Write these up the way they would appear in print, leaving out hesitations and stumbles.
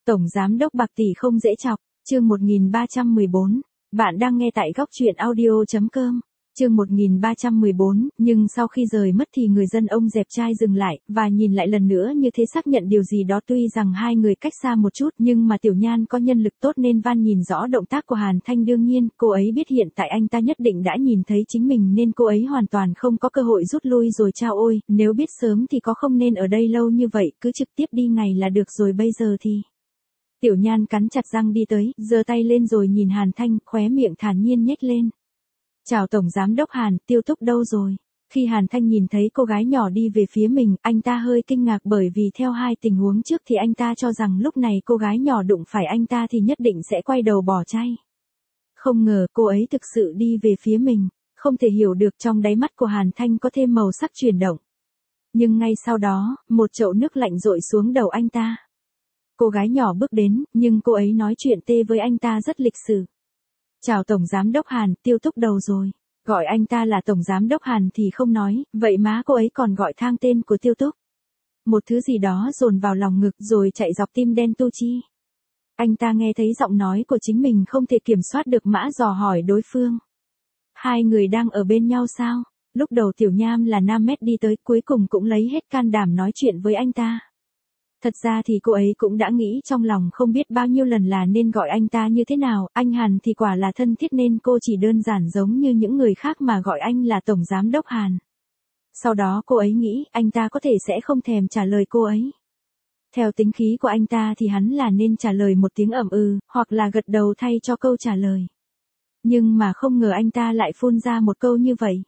Tổng giám đốc bạc tỷ không dễ chọc, chương 1314. Bạn đang nghe tại góc truyện audio.com. Chương 1314, nhưng sau khi rời mất thì người dân ông dẹp trai dừng lại, và nhìn lại lần nữa như thế xác nhận điều gì đó, tuy rằng hai người cách xa một chút nhưng mà Tiểu Nhan có nhân lực tốt nên van nhìn rõ động tác của Hàn Thanh, đương nhiên, cô ấy biết hiện tại anh ta nhất định đã nhìn thấy chính mình nên cô ấy hoàn toàn không có cơ hội rút lui rồi chao ôi, nếu biết sớm thì có không nên ở đây lâu như vậy, cứ trực tiếp đi ngay là được rồi bây giờ thì... Tiểu Nhan cắn chặt răng đi tới, giơ tay lên rồi nhìn Hàn Thanh, khóe miệng thản nhiên nhếch lên. Chào Tổng Giám đốc Hàn, Tiêu Túc đâu rồi? Khi Hàn Thanh nhìn thấy cô gái nhỏ đi về phía mình, anh ta hơi kinh ngạc bởi vì theo hai tình huống trước thì anh ta cho rằng lúc này cô gái nhỏ đụng phải anh ta thì nhất định sẽ quay đầu bỏ chay. Không ngờ cô ấy thực sự đi về phía mình, không thể hiểu được trong đáy mắt của Hàn Thanh có thêm màu sắc chuyển động. Nhưng ngay sau đó, một chậu nước lạnh dội xuống đầu anh ta. Cô gái nhỏ bước đến, nhưng cô ấy nói chuyện tê với anh ta rất lịch sự. Chào Tổng Giám đốc Hàn, Tiêu Túc đầu rồi. Gọi anh ta là Tổng Giám đốc Hàn thì không nói, vậy má cô ấy còn gọi thang tên của Tiêu Túc. Một thứ gì đó dồn vào lòng ngực rồi chạy dọc tim đen tu chi. Anh ta nghe thấy giọng nói của chính mình không thể kiểm soát được mã dò hỏi đối phương. Hai người đang ở bên nhau sao? Lúc đầu Tiểu Nham là 5 mét đi tới, cuối cùng cũng lấy hết can đảm nói chuyện với anh ta. Thật ra thì cô ấy cũng đã nghĩ trong lòng không biết bao nhiêu lần là nên gọi anh ta như thế nào, anh Hàn thì quả là thân thiết nên cô chỉ đơn giản giống như những người khác mà gọi anh là Tổng Giám đốc Hàn. Sau đó cô ấy nghĩ anh ta có thể sẽ không thèm trả lời cô ấy. Theo tính khí của anh ta thì hắn là nên trả lời một tiếng ậm ừ, hoặc là gật đầu thay cho câu trả lời. Nhưng mà không ngờ anh ta lại phun ra một câu như vậy.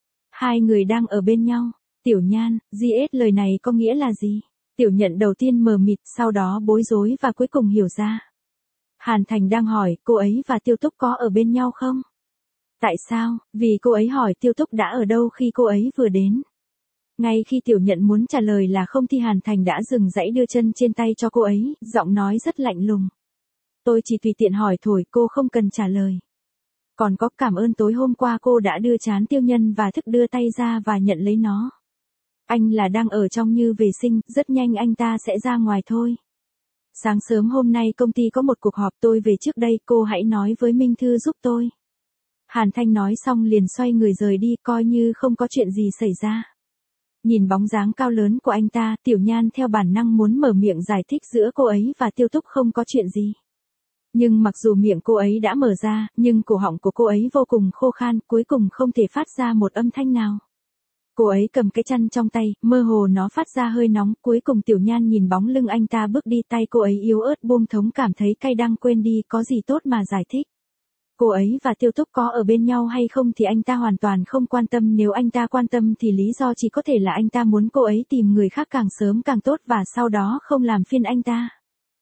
Hai người đang ở bên nhau. Tiểu Nhan, GS lời này có nghĩa là gì? Tiểu Nhận đầu tiên mờ mịt, sau đó bối rối và cuối cùng hiểu ra. Hàn Thành đang hỏi, cô ấy và Tiêu Túc có ở bên nhau không? Tại sao? Vì cô ấy hỏi Tiêu Túc đã ở đâu khi cô ấy vừa đến. Ngay khi Tiểu Nhận muốn trả lời là không thì Hàn Thành đã dừng dãy đưa chân trên tay cho cô ấy, giọng nói rất lạnh lùng. Tôi chỉ tùy tiện hỏi thôi, cô không cần trả lời. Còn có cảm ơn tối hôm qua cô đã đưa trán Tiêu Nhân và thức đưa tay ra và nhận lấy nó. Anh là đang ở trong như vệ sinh, rất nhanh anh ta sẽ ra ngoài thôi. Sáng sớm hôm nay công ty có một cuộc họp, tôi về trước đây, cô hãy nói với Minh Thư giúp tôi. Hàn Thanh nói xong liền xoay người rời đi, coi như không có chuyện gì xảy ra. Nhìn bóng dáng cao lớn của anh ta, Tiểu Nhan theo bản năng muốn mở miệng giải thích giữa cô ấy và Tiêu Túc không có chuyện gì. Nhưng mặc dù miệng cô ấy đã mở ra, nhưng cổ họng của cô ấy vô cùng khô khan, cuối cùng không thể phát ra một âm thanh nào. Cô ấy cầm cái chăn trong tay, mơ hồ nó phát ra hơi nóng, cuối cùng Tiểu Nhan nhìn bóng lưng anh ta bước đi, tay cô ấy yếu ớt buông thống, cảm thấy cay đắng, quên đi có gì tốt mà giải thích. Cô ấy và Tiêu Túc có ở bên nhau hay không thì anh ta hoàn toàn không quan tâm, nếu anh ta quan tâm thì lý do chỉ có thể là anh ta muốn cô ấy tìm người khác càng sớm càng tốt và sau đó không làm phiền anh ta.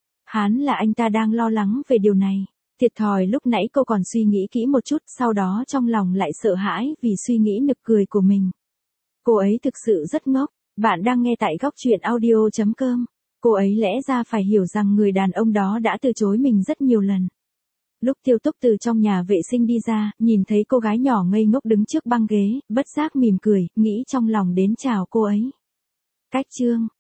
Hán là anh ta đang lo lắng về điều này. Thiệt thòi lúc nãy cô còn suy nghĩ kỹ một chút, sau đó trong lòng lại sợ hãi vì suy nghĩ nực cười của mình. Cô ấy thực sự rất ngốc. Bạn đang nghe tại góc truyện audio.com. Cô ấy lẽ ra phải hiểu rằng người đàn ông đó đã từ chối mình rất nhiều lần. Lúc Tiêu Túc từ trong nhà vệ sinh đi ra, nhìn thấy cô gái nhỏ ngây ngốc đứng trước băng ghế, bất giác mỉm cười, nghĩ trong lòng đến chào cô ấy. Cách chương